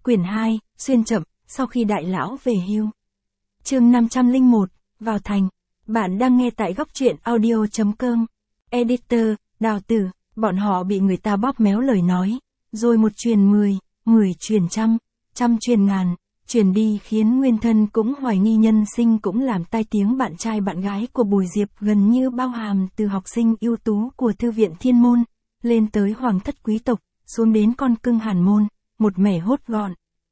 Quyển 2, xuyên chậm, sau khi đại lão về hưu. Chương 501, vào thành. Bạn đang nghe tại góc truyện audio.com. Editor, Đào Tử, bọn họ bị người ta bóp méo lời nói, rồi một truyền 10, 10 truyền trăm, trăm truyền ngàn, truyền đi khiến nguyên thân cũng hoài nghi nhân sinh, cũng làm tai tiếng bạn trai bạn gái của Bùi Diệp gần như bao hàm từ học sinh ưu tú của thư viện Thiên Môn, lên tới hoàng thất quý tộc, xuống đến con cưng Hàn Môn, một mẻ hốt gọn.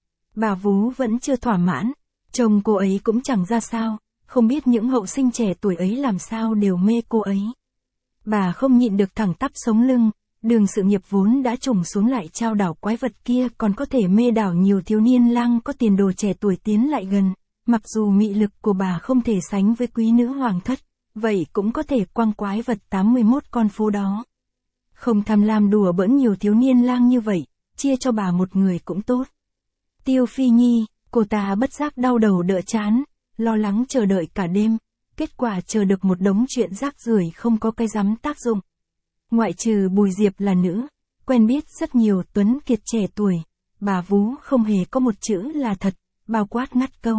Bà Vú vẫn chưa thỏa mãn, chồng cô ấy cũng chẳng ra sao, không biết những hậu sinh trẻ tuổi ấy làm sao đều mê cô ấy. Bà không nhịn được thẳng tắp sống lưng, đường sự nghiệp vốn đã trùng xuống lại trao đảo quái vật kia còn có thể mê đảo nhiều thiếu niên lang có tiền đồ trẻ tuổi tiến lại gần, mặc dù mị lực của bà không thể sánh với quý nữ hoàng thất, vậy cũng có thể quăng quái vật 81 con phố đó. Không tham lam đùa bỡn nhiều thiếu niên lang như vậy, chia cho bà một người cũng tốt. Tiêu Phi Nhi, cô ta bất giác đau đầu đỡ chán, lo lắng chờ đợi cả đêm, kết quả chờ được một đống chuyện rác rưởi không có cái rắm tác dụng. Ngoại trừ Bùi Diệp là nữ, quen biết rất nhiều tuấn kiệt trẻ tuổi, bà Vú không hề có một chữ là thật, bao quát ngắt câu.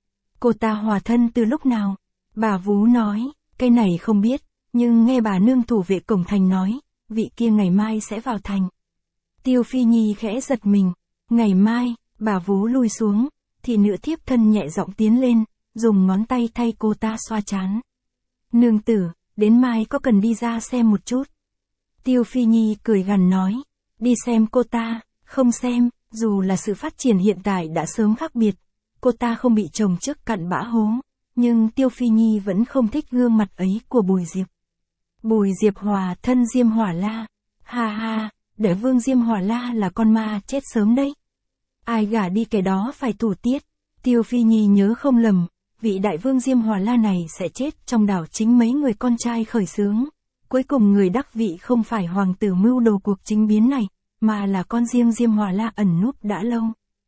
Cô ta hòa thân từ lúc nào? Bà Vú nói, cái này không biết, nhưng nghe bà nương thủ vệ cổng thành nói, vị kia ngày mai sẽ vào thành. Tiêu Phi Nhi khẽ giật mình, ngày mai, bà Vú lui xuống, thì nữ thiếp thân nhẹ giọng tiến lên, dùng ngón tay thay cô ta xoa trán. Nương tử, đến mai có cần đi ra xem một chút? Tiêu Phi Nhi cười gằn nói, đi xem cô ta, không xem, dù là sự phát triển hiện tại đã sớm khác biệt, cô ta không bị chồng trước cặn bã hố, nhưng Tiêu Phi Nhi vẫn không thích gương mặt ấy của Bùi Diệp. Bùi Diệp hòa thân Diêm Hỏa La, ha ha, để vương Diêm Hỏa La là con ma chết sớm đấy. Ai gả đi kẻ đó phải thủ tiết. Tiêu Phi Nhi nhớ không lầm, vị đại vương Diêm Hỏa La này sẽ chết trong đảo chính mấy người con trai khởi xướng. Cuối cùng người đắc vị không phải hoàng tử mưu đồ cuộc chính biến này, mà là con riêng Diêm Hỏa La ẩn núp đã lâu.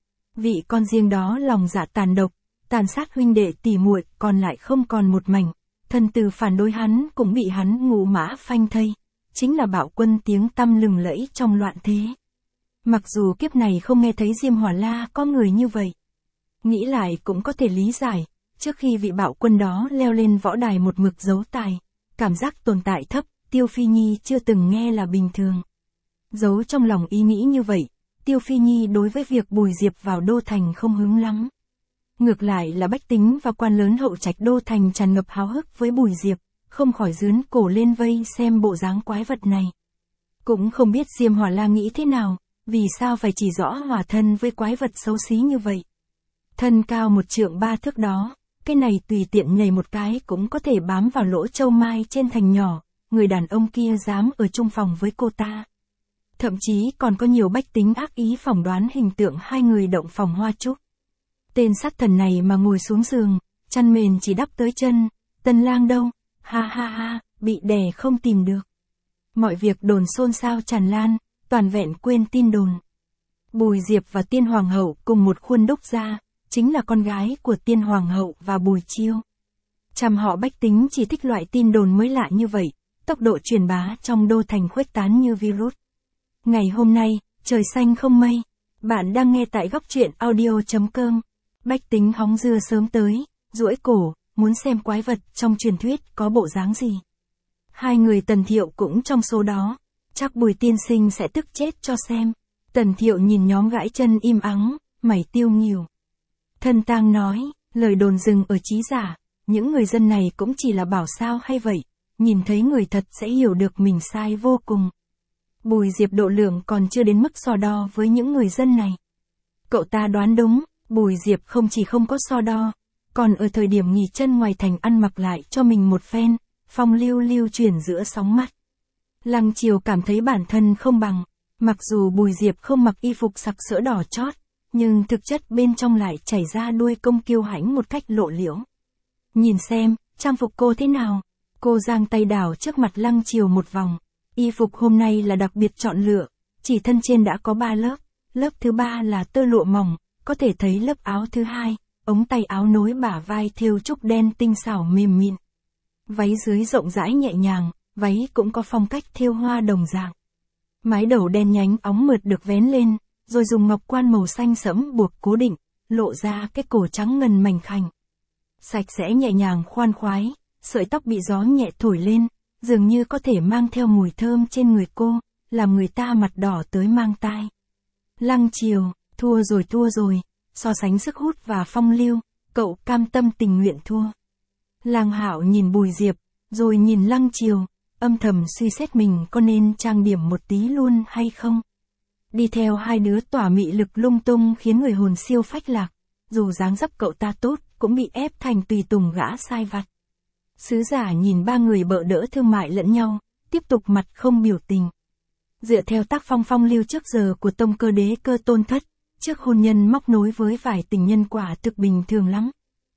Vị con riêng đó lòng dạ tàn độc, tàn sát huynh đệ tỉ muội, còn lại không còn một mảnh. Thần tử phản đối hắn cũng bị hắn ngũ mã phanh thây, chính là Bạo Quân tiếng tăm lừng lẫy trong loạn thế. Mặc dù kiếp này không nghe thấy Diêm Hỏa La có người như vậy. Nghĩ lại cũng có thể lý giải, trước khi vị Bạo Quân đó leo lên võ đài một mực giấu tài, cảm giác tồn tại thấp, Tiêu Phi Nhi chưa từng nghe là bình thường. Giấu trong lòng ý nghĩ như vậy, Tiêu Phi Nhi đối với việc Bùi Diệp vào đô thành không hứng lắm. Ngược lại là bách tính và quan lớn hậu trạch đô thành tràn ngập háo hức với Bùi Diệp, không khỏi rướn cổ lên vây xem bộ dáng quái vật này. Cũng không biết Diêm Hỏa La nghĩ thế nào, vì sao phải chỉ rõ hòa thân với quái vật xấu xí như vậy. Thân cao 1 trượng 3 thước đó, cái này tùy tiện nhảy một cái cũng có thể bám vào lỗ châu mai trên thành nhỏ, người đàn ông kia dám ở chung phòng với cô ta. Thậm chí còn có nhiều bách tính ác ý phỏng đoán hình tượng hai người động phòng hoa trúc. Tên sát thần này mà ngồi xuống giường, chăn mền chỉ đắp tới chân, Tân Lang đâu, ha ha ha, bị đè không tìm được. Mọi việc đồn xôn xao tràn lan, toàn vẹn quên tin đồn. Bùi Diệp và Tiên Hoàng hậu cùng một khuôn đúc ra, chính là con gái của Tiên Hoàng hậu và Bùi Chiêu. Trăm họ bách tính chỉ thích loại tin đồn mới lạ như vậy, tốc độ truyền bá trong đô thành khuếch tán như virus. Ngày hôm nay, trời xanh không mây, bạn đang nghe tại góc truyện audio.com. Bách tính hóng dưa sớm tới, duỗi cổ, muốn xem quái vật trong truyền thuyết có bộ dáng gì. Hai người Tần Thiệu cũng trong số đó, chắc Bùi tiên sinh sẽ tức chết cho xem. Tần Thiệu nhìn nhóm gãi chân im ắng, mày tiêu nghỉu. Thân tang nói, lời đồn dừng ở trí giả, những người dân này cũng chỉ là bảo sao hay vậy, nhìn thấy người thật sẽ hiểu được mình sai vô cùng. Bùi Diệp độ lượng còn chưa đến mức so đo với những người dân này. Cậu ta đoán đúng, Bùi Diệp không chỉ không có so đo, còn ở thời điểm nghỉ chân ngoài thành ăn mặc lại cho mình một phen, phong lưu lưu chuyển giữa sóng mắt. Lăng Triều cảm thấy bản thân không bằng, mặc dù Bùi Diệp không mặc y phục sặc sỡ đỏ chót, nhưng thực chất bên trong lại chảy ra đuôi công kiêu hãnh một cách lộ liễu. Nhìn xem, trang phục cô thế nào? Cô giang tay đảo trước mặt Lăng Triều một vòng. Y phục hôm nay là đặc biệt chọn lựa, chỉ thân trên đã có 3 lớp, lớp thứ 3 là tơ lụa mỏng, có thể thấy lớp áo thứ 2, ống tay áo nối bả vai thêu trúc đen tinh xảo mềm mịn. Váy dưới rộng rãi nhẹ nhàng, váy cũng có phong cách thêu hoa đồng dạng. Mái đầu đen nhánh óng mượt được vén lên, rồi dùng ngọc quan màu xanh sẫm buộc cố định, lộ ra cái cổ trắng ngần mảnh khảnh. Sạch sẽ nhẹ nhàng khoan khoái, sợi tóc bị gió nhẹ thổi lên, dường như có thể mang theo mùi thơm trên người cô, làm người ta mặt đỏ tới mang tai. Lăng Chiều, thua rồi, so sánh sức hút và phong lưu, cậu cam tâm tình nguyện thua. Lang Hạo nhìn Bùi Diệp, rồi nhìn Lăng Chiều, âm thầm suy xét mình có nên trang điểm một tí luôn hay không. Đi theo hai đứa tỏa mị lực lung tung khiến người hồn siêu phách lạc, dù dáng dấp cậu ta tốt, cũng bị ép thành tùy tùng gã sai vặt. Sứ giả nhìn ba người bợ đỡ thương mại lẫn nhau, tiếp tục mặt không biểu tình. Dựa theo tác phong phong lưu trước giờ của Tông Cơ Đế Cơ Tôn Thất, trước hôn nhân móc nối với vài tình nhân quả thực bình thường lắm.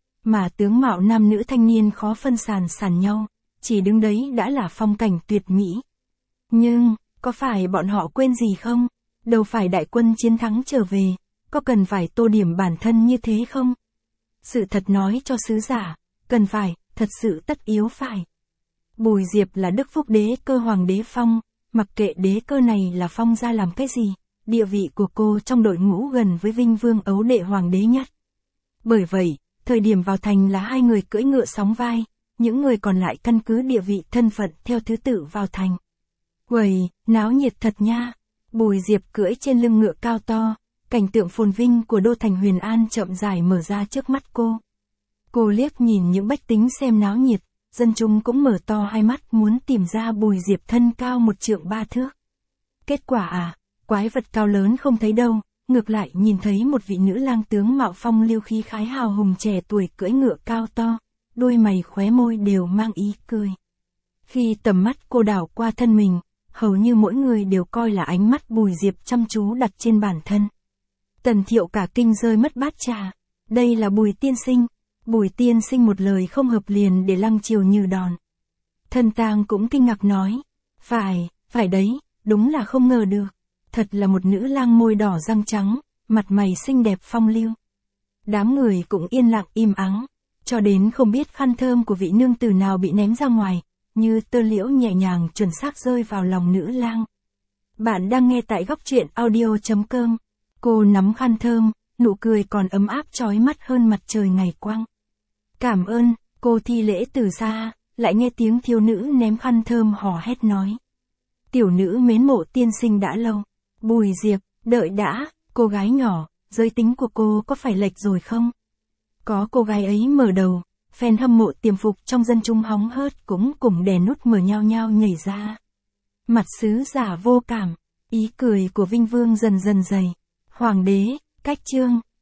Mà tướng mạo nam nữ thanh niên khó phân sàn nhau, chỉ đứng đấy đã là phong cảnh tuyệt mỹ. Nhưng, có phải bọn họ quên gì không? Đâu phải đại quân chiến thắng trở về, có cần phải tô điểm bản thân như thế không? Sự thật nói cho sứ giả, cần phải, thật sự tất yếu phải. Bùi Diệp là Đức Phúc Đế Cơ Hoàng đế phong, mặc kệ đế cơ này là phong ra làm cái gì, địa vị của cô trong đội ngũ gần với Vinh Vương Ấu Đệ Hoàng đế nhất. Bởi vậy, thời điểm vào thành là hai người cưỡi ngựa sóng vai, những người còn lại căn cứ địa vị thân phận theo thứ tự vào thành. Uầy, náo nhiệt thật nha. Bùi Diệp cưỡi trên lưng ngựa cao to, cảnh tượng phồn vinh của đô thành Huyền An chậm rãi mở ra trước mắt cô. Cô liếc nhìn những bách tính xem náo nhiệt, dân chúng cũng mở to hai mắt muốn tìm ra Bùi Diệp thân cao 1 trượng 3 thước. Kết quả quái vật cao lớn không thấy đâu, ngược lại nhìn thấy một vị nữ lang tướng mạo phong lưu khí khái hào hùng trẻ tuổi cưỡi ngựa cao to, đôi mày khóe môi đều mang ý cười. Khi tầm mắt cô đảo qua thân mình, hầu như mỗi người đều coi là ánh mắt Bùi Diệp chăm chú đặt trên bản thân. Tần Thiệu cả kinh rơi mất bát trà. Đây là Bùi tiên sinh. Bùi tiên sinh một lời không hợp liền để Lăng Chiều như đòn. Thân tang cũng kinh ngạc nói. Phải đấy, đúng là không ngờ được. Thật là một nữ lang môi đỏ răng trắng, mặt mày xinh đẹp phong lưu. Đám người cũng yên lặng im ắng, cho đến không biết khăn thơm của vị nương tử nào bị ném ra ngoài, như tơ liễu nhẹ nhàng chuẩn xác rơi vào lòng nữ lang. Bạn đang nghe tại góc truyện audio.com. Cô nắm khăn thơm, nụ cười còn ấm áp chói mắt hơn mặt trời ngày quang. Cảm ơn, cô thi lễ từ xa, lại nghe tiếng thiếu nữ ném khăn thơm hò hét nói. Tiểu nữ mến mộ tiên sinh đã lâu. Bùi Diệp, đợi đã, cô gái nhỏ, giới tính của cô có phải lệch rồi không? Có cô gái ấy mở đầu, fan hâm mộ tiềm phục trong dân chúng hóng hớt cũng cùng đè nút mở nhao nhao nhảy ra. Mặt sứ giả vô cảm, ý cười của Vinh Vương dần dần dày. Hoàng đế, cách chương.